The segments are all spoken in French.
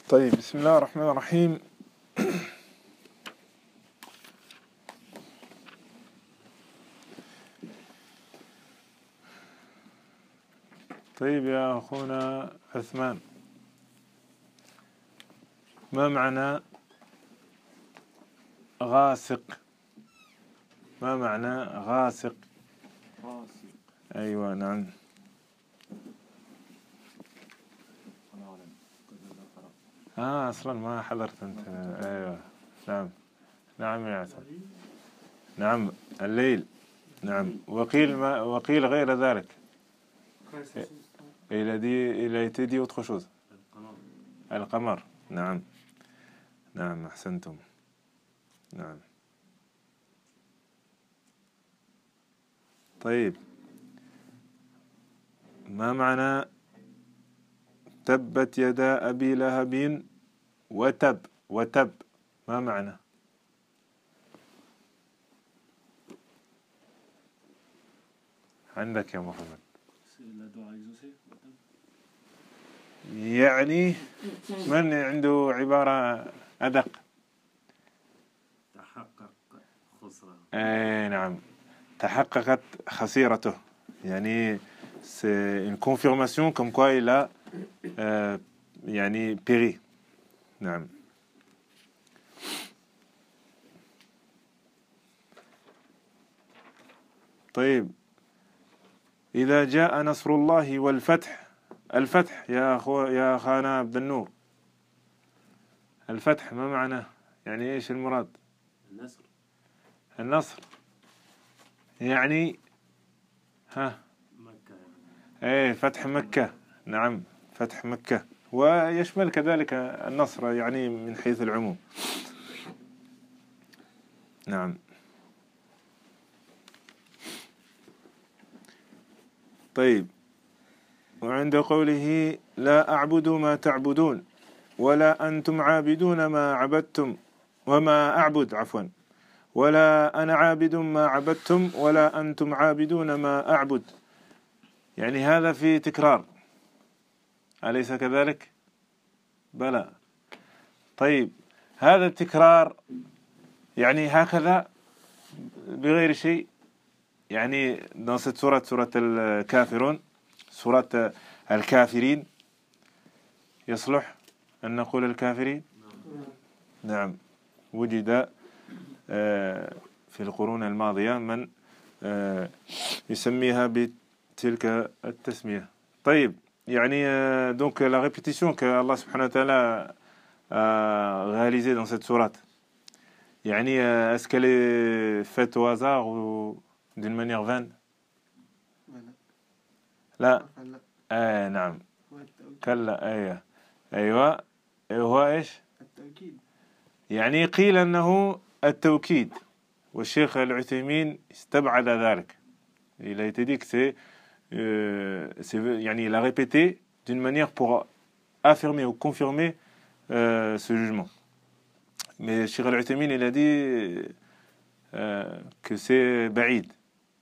طيب، بسم الله الرحمن الرحيم. طيب يا أخونا عثمان، ما معنى غاسق؟ ما معنى غاسق؟ أيوة نعم. أصلا ما حضرت أنت. أيوة نعم. نعم يا عثمان. نعم الليل. نعم. وقيل غير ذلك. Il a été dit autre chose. القمر. نعم نعم أحسنتم. نعم. طيب، ما معنى تبت يدا أبي لهب وتب؟ وتب ما معنى؟ عندك يا محمد؟ يعني من عنده عبارة أدق؟ تحقق خسرة. نعم، تحققت خسيرته. يعني c'est une confirmation comme quoi il a يعني péri. نعم. طيب، إذا جاء نصر الله والفتح. الفتح يا أخانا عبد النور، الفتح ما معناه؟ يعني إيش المراد؟ النصر يعني مكة. فتح مكة. نعم، فتح مكة، ويشمل كذلك النصر يعني من حيث العموم. نعم. طيب، وعند قوله لا أعبد ما تعبدون ولا أنتم عابدون ما عبدتم وما أعبد ولا أنا عابد ما عبدتم ولا أنتم عابدون ما أعبد. يعني هذا في تكرار، أليس كذلك؟ بلى. طيب، هذا التكرار يعني هكذا بغير شيء. يعني نصت سورة الكافرون، سورة الكافرين، يصلح أن نقول الكافرين؟ نعم. وجد في القرون الماضية من يسميها بتلك التسمية. طيب، يعني donc la répétition que Allah subhanahu wa ta'ala a réalisée dans cette sourate, يعني est-ce qu'elle est faite au hasard ou d'une manière vaine؟ لا. نعم. كلا. أيوة. هو إيش؟ التوكيد. يعني قيل أنه التوكيد، والشيخ العثيمين استبعد ذلك. Il a été dit que c'est يعني il a répété d'une manière pour affirmer ou confirmer ce jugement. Mais الشيخ العثيمين il a dit que c'est بعيد.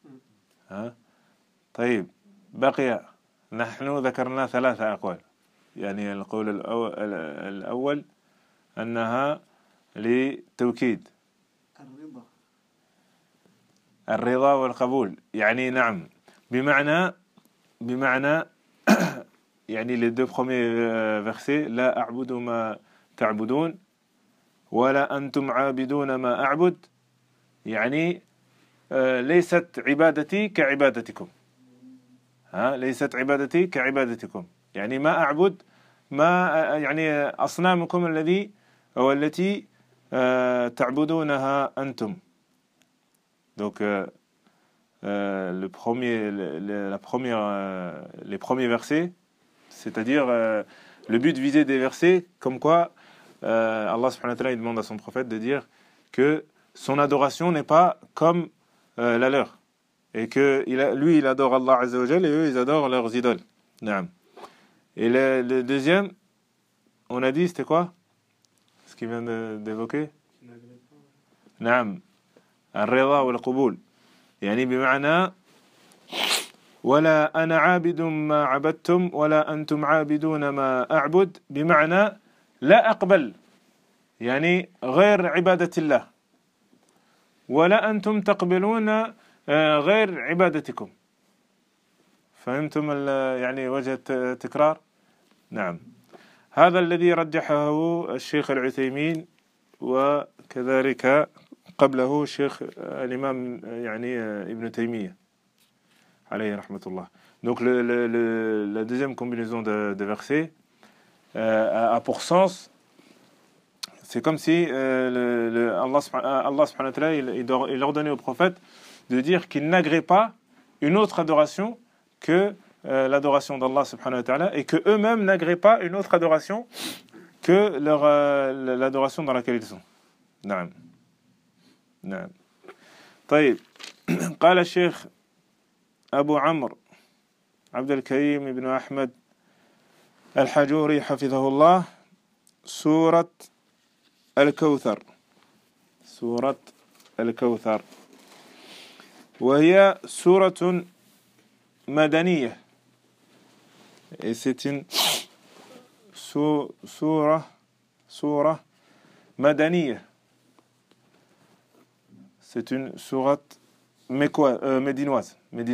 طيب، بقي نحن ذكرنا 3 أقوال. يعني القول الأول أنها لتوكيد الرضا والقبول. يعني نعم، بمعنى يعني les 2 premiers versets لا أعبد ما تعبدون ولا أنتم عابدون ما أعبد، يعني ليست عبادتي كعبادتكم. ليست عبادتي كعبادتكم، يعني ما أعبد ما يعني أصنامكم التي تعبدونها أنتم. Donc les premiers versets, c'est-à-dire le but visé des versets, comme quoi Allah subhanahu wa ta'ala demande à son prophète de dire que son adoration n'est pas comme la leur, et que lui il adore Allah Azza wa Jal et eux ils adorent leurs idoles. Naam. Et le deuxième, on a dit, c'était quoi? Ce qu'il vient d'évoquer? Naam. الرضا والقبول. يعني بمعنى ولا أنا عابد ما عبدتم ولا أنتم عابدون ما أعبد، بمعنى لا أقبل يعني غير عبادة الله، ولا أنتم تقبلون غير عبادتكم. فهمتم يعني وجه التكرار؟ نعم، هذا الذي رجحه الشيخ العثيمين، وكذلك قبله الشيخ الإمام يعني ابن تيمية عليه رحمة الله. Donc la deuxième combinaison de versets a pour sens, c'est comme si Allah subhanahu wa ta'ala il ordonnait au prophète de dire qu'il n'agrée pas une autre adoration que l'adoration d'Allah subhanahu wa ta'ala, et que eux-mêmes n'agréent pas une autre adoration que l'adoration dans laquelle ils sont. نعم نعم. طيب. قال الشيخ أبو عمرو عبد الكريم بن أحمد الحجوري حفظه الله: سورة الكوثر، سورة الكوثر، وهي سورة مدنية. Et c'est une سورة مدنية. C'est une sourate médinoise.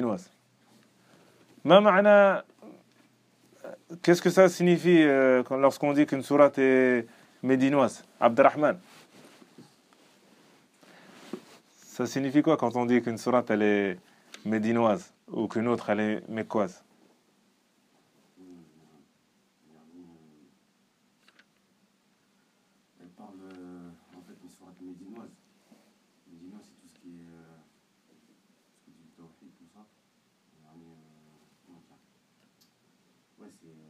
ما معنى, qu'est-ce que ça signifie lorsqu'on dit qu'une sourate est médinoise? Abderrahman, ça signifie quoi quand on dit qu'une sourate elle est médinoise ou qu'une autre elle est mécoise? Elle parle en fait une sourate médinoise. Médinoise, c'est tout ce qui est du tawhid, tout ça. Ouais,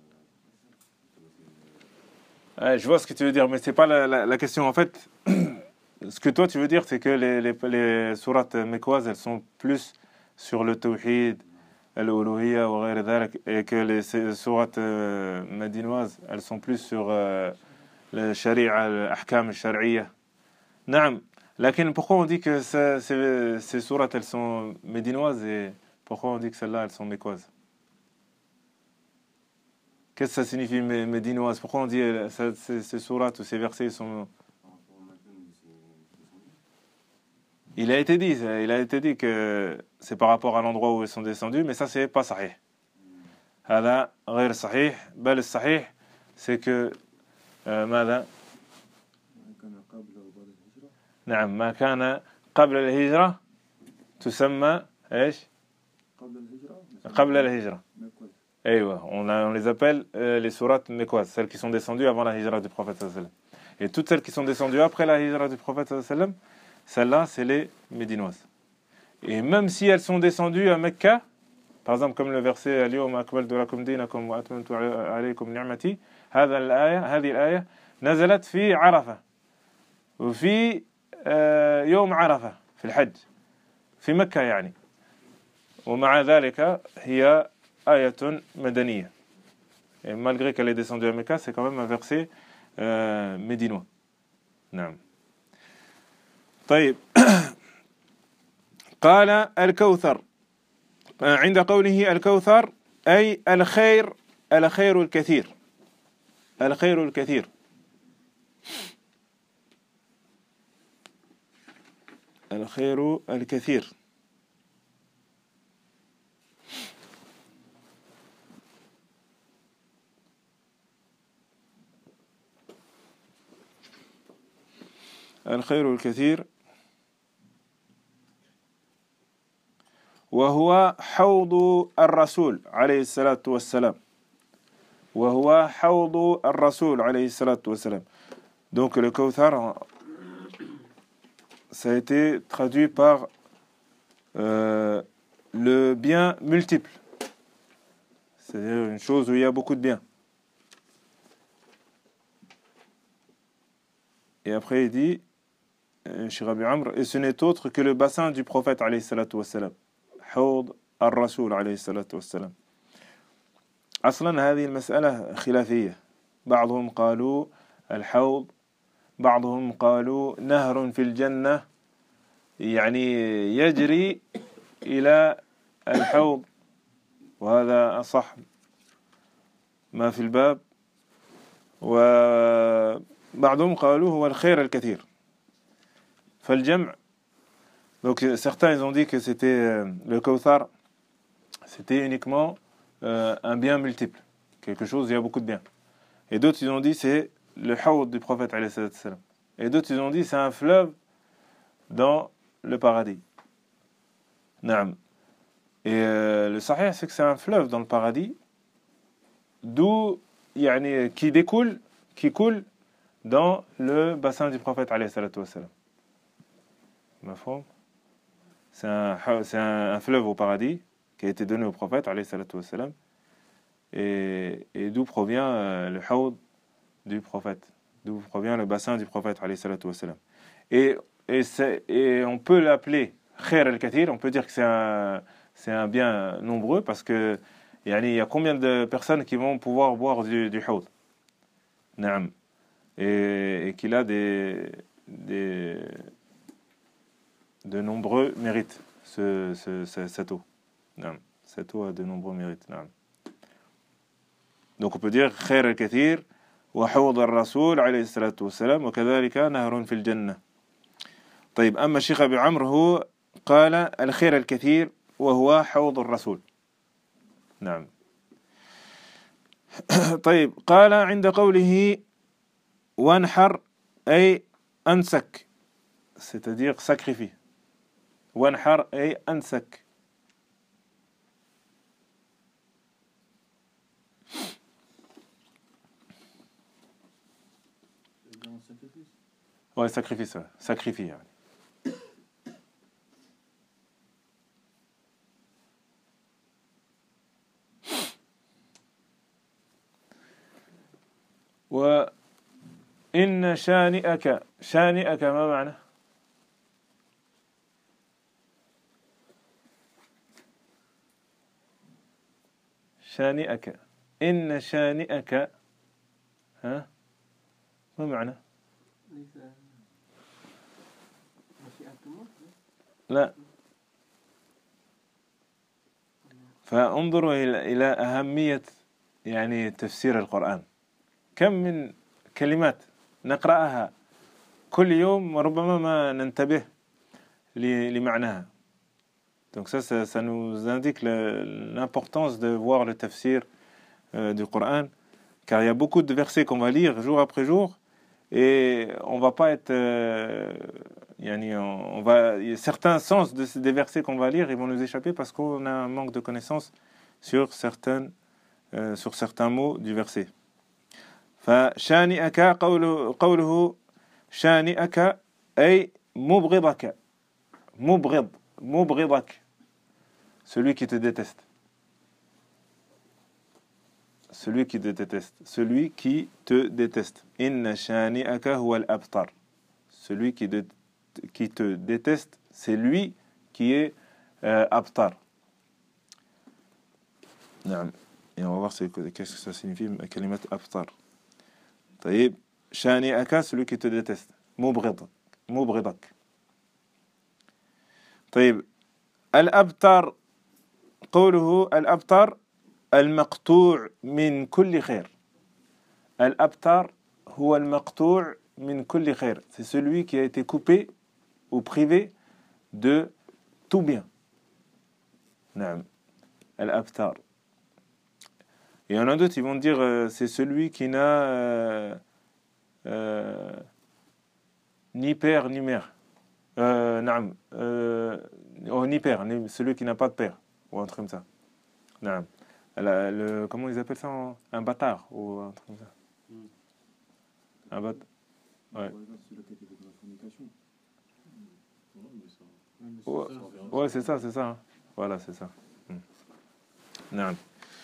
je vois ce que tu veux dire, mais c'est pas la question. En fait, ce que toi tu veux dire, c'est que les sourates mécoises, elles sont plus sur le tawhid, al-uluhiyya wa ghayr dhalik, et que les sourates médinoises, elles sont plus sur le sharia, l'ahkam al-shar'iyya. Naam. Lakin pourquoi on dit que ces sourates elles sont médinoises, et pourquoi on dit que celles-là elles sont mécoises? Qu'est-ce que ça signifie médinoise? Pourquoi on dit ces sourates ou ces versets sont... Il a été dit que c'est par rapport à l'endroit où ils sont descendus, mais ça c'est pas sahih. هذا غير صحيح، بل الصحيح c'est que ماذا؟ نعم، ما كان قبل الهجرة تسمى ايش؟ قبل الهجرة. On les appelle les sourates mécoises, celles qui sont descendues avant la hijra du prophète sallallahu alayhi wa sallam. Et toutes celles qui sont descendues après la hijra du prophète sallallahu alayhi wa sallam, celles-là c'est les médinoises. Et même si elles sont descendues à Mecca, par exemple comme le verset اليوم أكملت لكم دينكم وأتممت عليكم نعمتي، هذه الآية نزلت في عرفة وفي يوم عرفة في الحج في مكة يعني، ومع ذلك هي آية مدنية. Et malgré qu'elle est descendue à Mecca, c'est quand même un verset médinois. نعم. طيب. قال الكوثر، عند قوله الكوثر أي الخير الكثير، الخير الكثير. الخير الكثير. الخير الكثير، وهو حوض الرسول عليه الصلاة والسلام، وهو حوض الرسول عليه الصلاة والسلام. Donc le Kawthar, ça a été traduit par le bien multiple, c'est-à-dire une chose où il y a beaucoup de biens. Et après il dit, Cheikh Abi Amr, et ce n'est autre que le bassin du prophète alayhi salatu wassalam, حوض الرسول عليه الصلاة والسلام. أصلا هذه المسألة خلافية، بعضهم قالوا الحوض، بعضهم قالوا نهر في الجنة يعني يجري إلى الحوض، وهذا أصح ما في الباب. وبعضهم قالوا هو الخير الكثير. فالجمع. Donc certains ils ont dit que c'était le Kawthar, c'était uniquement un bien multiple, quelque chose, il y a beaucoup de biens. Et d'autres ils ont dit c'est le Hawd du prophète alayhi salam. Et d'autres ils ont dit c'est un fleuve dans le paradis. Naam. Et le sahih c'est que c'est un fleuve dans le paradis d'où yani, qui coule dans le bassin du prophète alayhi salam. C'est un fleuve au paradis qui a été donné au prophète alayhi salam, et d'où provient le hawd du prophète, d'où provient le bassin du prophète alayhi salam. Et on peut l'appeler khair al-kathir, on peut dire que c'est un bien nombreux parce que il y a combien de personnes qui vont pouvoir boire du hawd. Naam. Et qu'il a de nombreux mérites, cette eau. Non. Cette eau a de nombreux mérites. Non. Donc on peut dire خير الكثير وحوض الرسول عليه الصلاة والسلام وكذلك نهر في الجنة. طيب أما الشيخ أبي عمرو هو قال الخير الكثير وهو حوض الرسول. نعم. طيب قال عند قوله وانحر أي أنسك, c'est-à-dire sacrifie. وانحر أي أنسك. Ouais, sacrifice, sacrifie. وإن شانئك ما معنى؟ شانئك إن شانئك ها ما معنى؟ لا. فانظروا إلى أهمية يعني تفسير القرآن. كم من كلمات نقرأها كل يوم وربما ما ننتبه لمعناها. Donc ça nous indique l'importance de voir le tafsir du Coran, car il y a beaucoup de versets qu'on va lire jour après jour et on va pas être certains sens des versets qu'on va lire, ils vont nous échapper parce qu'on a un manque de connaissances sur certains mots du verset. فشانئك قوله شانئك أي مبغضك مبغضك, celui qui te déteste. Celui qui te déteste. Inna shani'aka huwa al-abtar. Celui qui te déteste, c'est lui qui est abtar. Et on va voir qu'est-ce que ça signifie, kalimat abtar. طيب شانئك, celui qui te déteste. مبغضك. طيب الأبتر, قوله الأبتر المقطوع من كل خير. الأبتر هو المقطوع من كل خير. C'est celui qui a été coupé ou privé de tout bien. نعم. الأبتر. Et il y en a d'autres, ils vont dire c'est celui qui n'a ni père ni mère. نعم. Ni père, celui qui n'a pas de père, ou un truc comme ça. نعم. Comment ils appellent ça, un bâtard ou un truc comme ça. Un bâtard. Ouais. Ouais, c'est ça. Hein. Voilà, c'est ça. Non.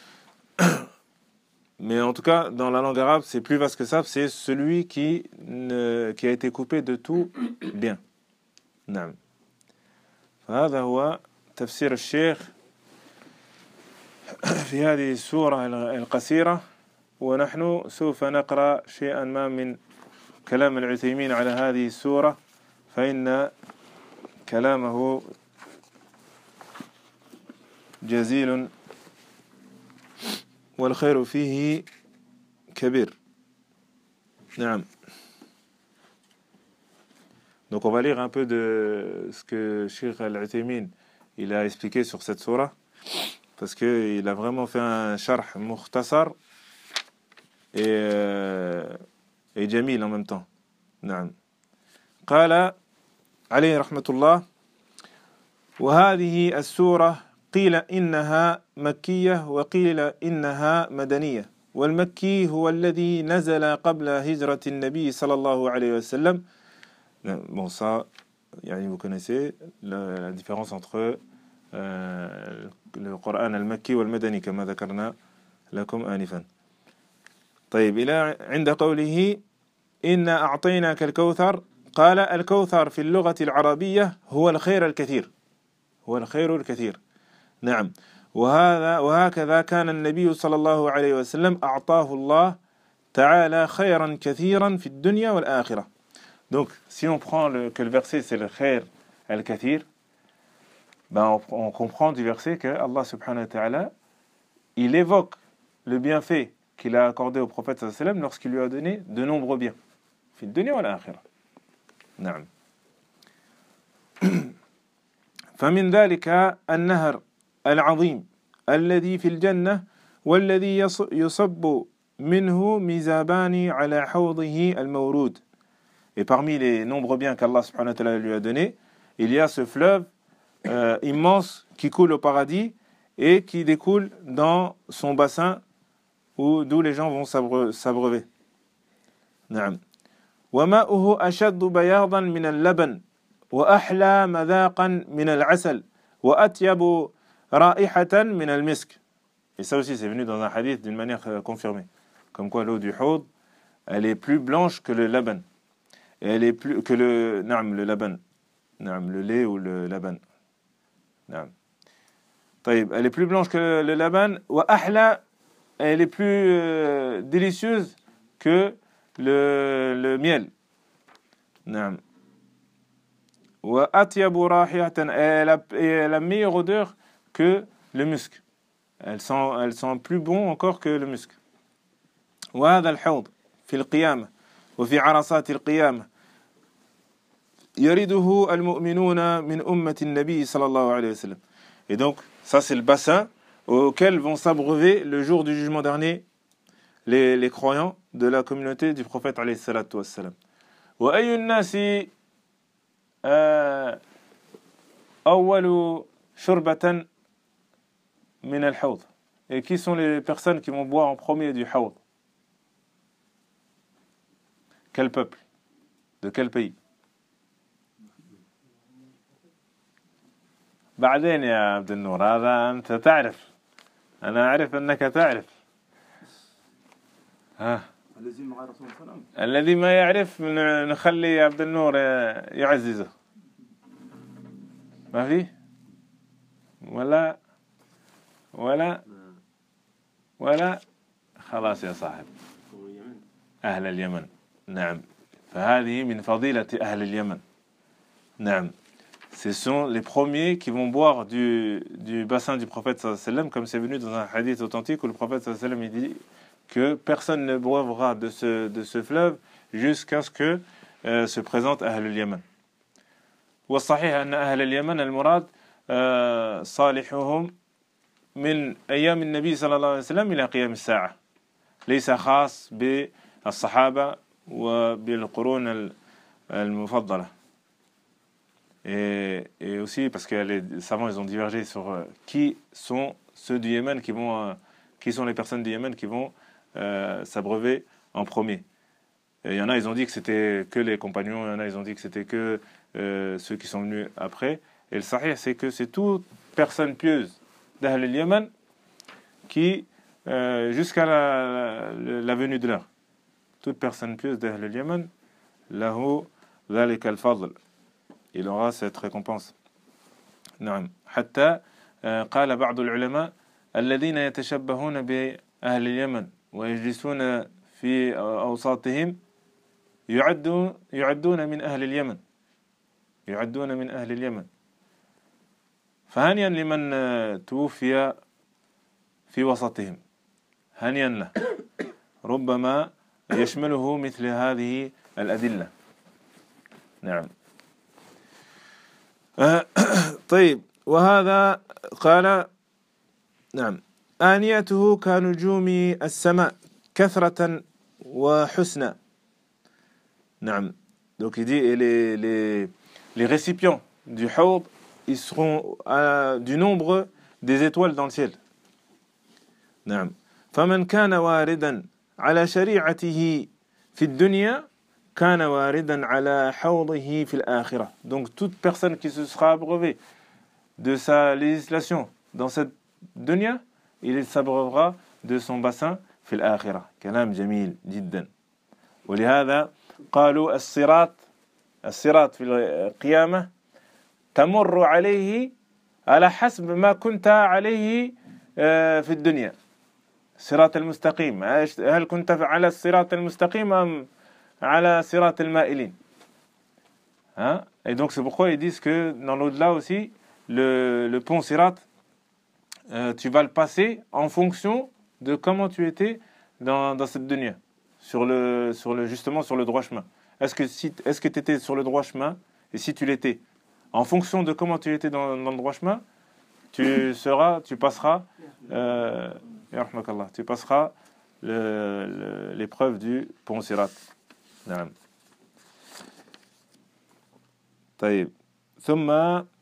Mais en tout cas, dans la langue arabe, c'est plus vaste que ça. C'est celui qui a été coupé de tout bien. نعم. فهذا هو تفسير الشيخ في هذه السورة القصيرة. ونحن سوف نقرأ شيئا ما من كلام العثيمين على هذه السورة، فإن كلامه جزيل والخير فيه كبير. Naam. Donc on va lire un peu de ce que Cheikh Al-Uthaymin il a expliqué sur cette sourate, parce qu'il a vraiment fait un sharh mukhtasar et jamil en même temps. نعم. قال عليه رحمة الله: وهذه السورة قيل إنها مكية وقيل إنها مدنية، والمكي هو الذي نزل قبل هجرة النبي صلى الله عليه وسلم. Bon, ça, vous connaissez la différence entre le Coran al-Makki wal-Madani كما ذكرنا لكم آنفا. طيب، إلى عند قوله إنا أعطيناك الكوثر، قال: الكوثر في اللغة العربية هو الخير الكثير، هو الخير الكثير. نعم. وهكذا كان النبي صلى الله عليه وسلم أعطاه الله تعالى خيرا كثيرا في الدنيا والآخرة. Donc, si on prend que le verset c'est le khair al-kathir, ben on comprend du verset que Allah subhanahu wa ta'ala, il évoque le bienfait qu'il a accordé au prophète sallallahu alayhi wa sallam lorsqu'il lui a donné de nombreux biens. في الدنيا والآخرة. نعم. فمن ذلك النهر العظيم الذي في الجنة والذي يصب منه ميزابان على حوضه المورود. Et parmi les nombreux biens qu'Allah subhanahu wa ta'ala lui a donné, il y a ce fleuve immense qui coule au paradis et qui découle dans son bassin d'où les gens vont s'abreuver. نعم. وماؤه أشد بياضا من اللبن وأحلى مذاقا من العسل وأطيب رائحة من المسك. Et ça aussi c'est venu dans un hadith d'une manière confirmée, comme quoi l'eau du Hawd, elle est plus blanche que le laban, et elle est plus que le laban, le lait ou le laban. طيب, elle est plus blanche que le laban. وأحلى, elle est plus délicieuse que le miel. نعم. وأطيب رائحة, elle a la meilleure odeur que le musc. Elle sent plus bon encore que le musc. وهذا الحوض في القيامة وفي عرصات القيامة يرده المؤمنون من أمة النبي صلى الله عليه وسلم. Et donc, ça c'est le bassin auquel vont s'abreuver le jour du jugement dernier les croyants de la communauté du prophète alayhi salatu wassalam. وأي الناس أول شربة من الحوض. Et qui sont les personnes qui vont boire en premier du Hawd? Quel peuple? De quel pays? بعدين يا عبد النور، هذا أنت تعرف، أنا أعرف أنك تعرف. ها، الذي ما يعرف نخلي عبد النور يعززه. ما فيه؟ ولا خلاص يا صاحب. أهل اليمن. نعم. فهذه من فضيلة أهل اليمن. نعم. Ce sont les premiers qui vont boire du bassin du prophète sallallahu alayhi wa sallam, comme c'est venu dans un hadith authentique où le prophète sallallahu alayhi wa sallam il dit que personne ne boivra de ce fleuve jusqu'à ce que se présente Ahl al-Yaman. والصحيح أن أهل اليمن المراد صالحهم من أيام النبي صلى الله عليه وسلم إلى قيام الساعة، ليس خاص بالصحابة وبالقرون المفضلة. Et aussi parce que les savants ils ont divergé sur qui sont ceux du Yémen qui sont les personnes du Yémen qui vont s'abreuver en premier. Il y en a ils ont dit que c'était que les compagnons, il y en a ils ont dit que c'était que ceux qui sont venus après. Et le sahih c'est que c'est toute personne pieuse d'Ahl al-Yaman qui jusqu'à la venue de l'heure, toute personne pieuse d'Ahl al-Yaman lahu dhalika al-fadl, il aura cette récompense. نعم. حتى قال بعض العلماء الذين يتشبهون بأهل اليمن ويجلسون في أوساطهم يعدون من أهل اليمن، يعدون من أهل اليمن. فهنيا لمن توفي في وسطهم، هنيا له. ربما يشمله مثل هذه الأدلة. نعم. طيب، وهذا قال نعم آنيته كنجوم السماء كثرة وحسنا. نعم. Donc il dit, et les récipients du Hawd, ils seront du nombre des étoiles dans le ciel. نعم. فمن كان واردا على شريعته في الدنيا كان واردا على حوضه في الآخرة. Donc toute personne qui se sera abreuvée de sa législation dans cette dunya, il s'abreuvera de son bassin في الآخرة. كلام جميل جدا. ولهذا قالوا الصراط في القيامة تمر عليه على حسب ما كنت عليه في الدنيا. الصراط المستقيم، هل كنت على الصراط المستقيم أم على صراط المائلين؟ Et donc c'est pourquoi ils disent que dans l'au-delà aussi, le pont Sirat, tu vas le passer en fonction de comment tu étais dans cette dunya, justement sur le droit chemin. Est-ce que tu étais sur le droit chemin? Et si tu l'étais, en fonction de comment tu étais dans le droit chemin, tu passeras l'épreuve du pont Sirat. نعم. طيب، ثم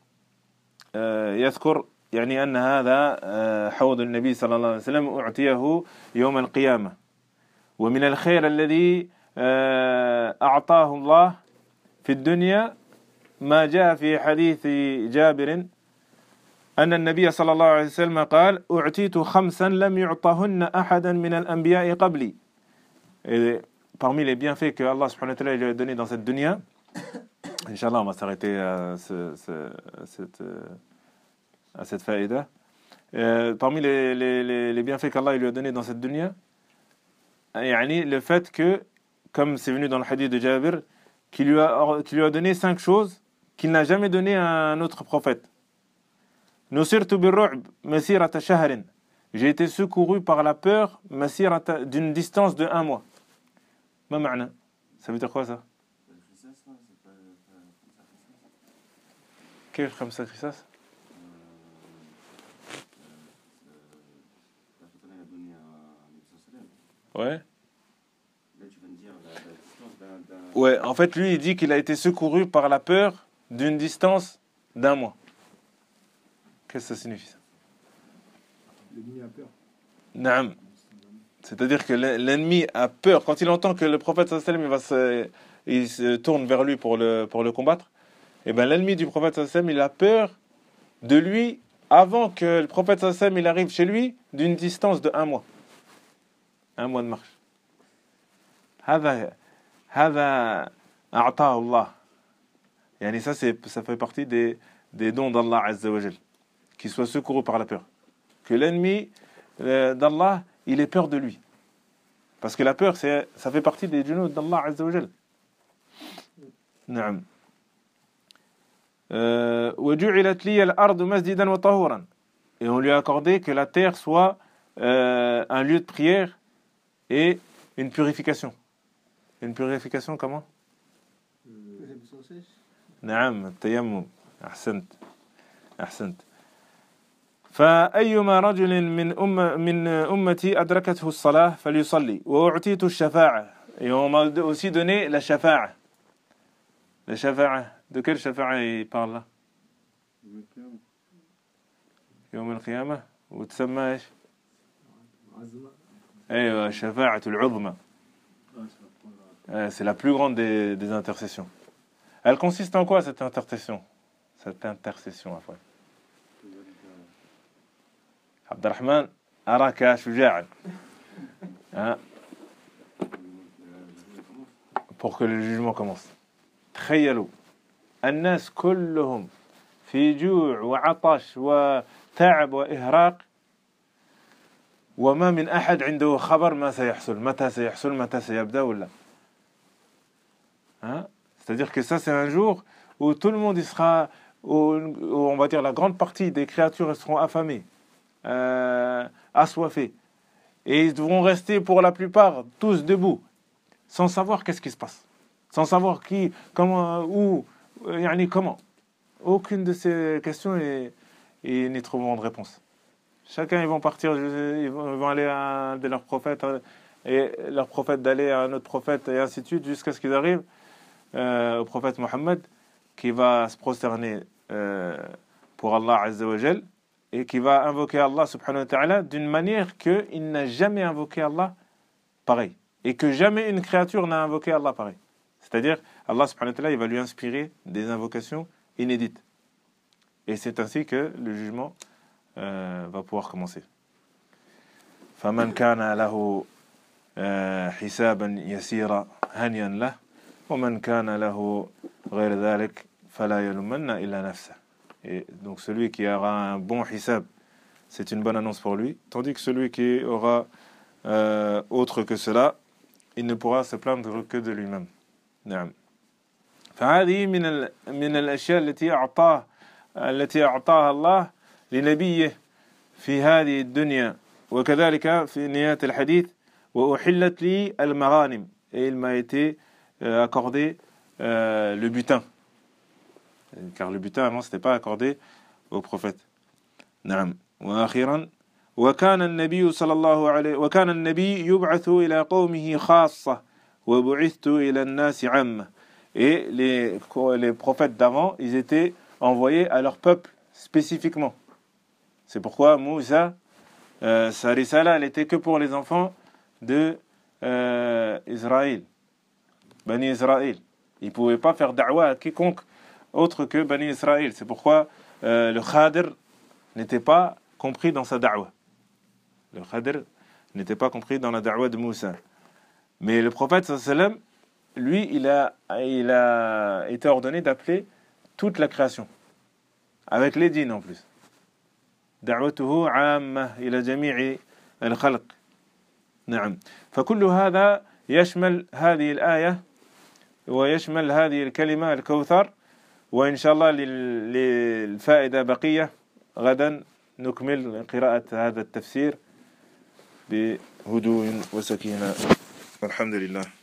يذكر يعني أن هذا حوض النبي صلى الله عليه وسلم أعطيه يوم القيامة، ومن الخير الذي أعطاه الله في الدنيا ما جاء في حديث جابر أن النبي صلى الله عليه وسلم قال أعطيت 5 لم يعطهن أحدا من الأنبياء قبلي. Et parmi les bienfaits que Allah subhanahu wa ta'ala lui a donné dans cette dunya, Inch'Allah on va s'arrêter à cette faïda. Parmi les bienfaits qu'Allah lui a donné dans cette dunya, le fait que, comme c'est venu dans le hadith de Jabir, qu'il lui a donné 5 choses qu'il n'a jamais donné à un autre prophète. Nusirtu birru'b masirata shahrin. J'ai été secouru par la peur masirata d'une distance de 1 mois. Ma ma'na? Ça veut dire quoi ça? Quel khamsa qisas? Ouais. Ouais, en fait, lui, il dit qu'il a été secouru par la peur d'une distance d'1 mois. Qu'est-ce que ça signifie ça? L'ennemi a peur. Naam. C'est-à-dire que l'ennemi a peur. Quand il entend que le prophète sallallahu alayhi wa sallam il se tourne vers lui pour le combattre, et ben l'ennemi du prophète sallallahu alayhi wa sallam, il a peur de lui avant que le prophète sallallahu alayhi wa sallam il arrive chez lui d'une distance de 1 mois. 1 mois de marche. هذا أعطاه الله. يعني ça fait partie des dons d'Allah Azza wa Jal, qu'il soit secouru par la peur. Que l'ennemi d'Allah, il ait peur de lui. Parce que la peur, ça fait partie des junud d'Allah Azza wa Jal. نعم. وجعلت لي الأرض مسجدا وطهورا. Et on lui a accordé que la terre soit un lieu de prière et une purification. Une purification comment? نعم التيمم. أحسنت. فأيما رجل من أمتي أدركته الصلاة فليصلي وأعطيت الشفاعة. Et on m'a aussi donné la shafa'a. La shafa'a. De quelle shafa'a il parle là? يوم القيامة. وتسمى إيش؟ أيوة شفاعة العظمى. C'est la plus grande des intercessions. Elle consiste en quoi cette intercession? Après. Abdelrahman, araka shuja'an. Pour que le jugement commence. تخيلوا الناس كلهم في جوع وعطش وتعب وإهراق وما من أحد عنده خبر ما سيحصل متى سيبدأ ولا. C'est-à-dire que ça c'est un jour où tout le monde sera, où on va dire la grande partie des créatures seront affamées, assoiffées, et ils devront rester pour la plupart tous debout, sans savoir qu'est-ce qui se passe, sans savoir qui, comment, où, comment. Aucune de ces questions n'y trouveront de réponse. Chacun, ils vont partir, ils vont aller à un de leurs prophètes, et leur prophète d'aller à un autre prophète, et ainsi de suite, jusqu'à ce qu'ils arrivent au prophète Mohammed, qui va se prosterner pour Allah Azza wa Jal, et qui va invoquer Allah subhanahu wa ta'ala d'une manière qu'il n'a jamais invoqué Allah pareil, et que jamais une créature n'a invoqué Allah pareil. C'est-à-dire, Allah subhanahu wa ta'ala, il va lui inspirer des invocations inédites. Et c'est ainsi que le jugement va pouvoir commencer. فَمَنْ كَانَ لَهُ حِسَابًا يَسِيرًا هَنِيًا لَهُ وَمَنْ كَانَ لَهُ غَيْرَ ذَلِكَ فَلَا يَلُمَّنَّ إِلَّا نَفْسَهُ. Et donc celui qui aura un bon hisab, c'est une bonne annonce pour lui, tandis que celui qui aura autre que cela, il ne pourra se plaindre que de lui-même. نعم. فهذه من الأشياء التي أعطاها الله لنبيه في هذه الدنيا وكذلك في نهاية الحديث وأحلت لي المغانم. Et il m'a été accordé le butin. Car le butin avant c'était pas accordé au prophète. نعم. وأخيرا وكان النبي صلى الله عليه وكان النبي يبعث إلى قومه خاصة وبعثت إلى الناس عامة. Et les prophètes d'avant, ils étaient envoyés à leur peuple spécifiquement. C'est pourquoi Moussa, sa risala, elle était que pour les enfants de Israël, Bani Israël. Ils ne pouvaient pas faire da'wa à quiconque autre que Bani Israël. C'est pourquoi le Khadir n'était pas compris dans sa da'wa. Le Khadir n'était pas compris dans la da'wa de Moussa. Mais le prophète sallam, lui, il a été ordonné d'appeler toute la création, avec les djinns en plus. دعوته عامة إلى جميع الخلق. نعم. فكل هذا يشمل هذه الآية ويشمل هذه الكلمة الكوثر. وإن شاء الله للفائدة بقية غدا نكمل قراءة هذا التفسير بهدوء وسكينة. الحمد لله.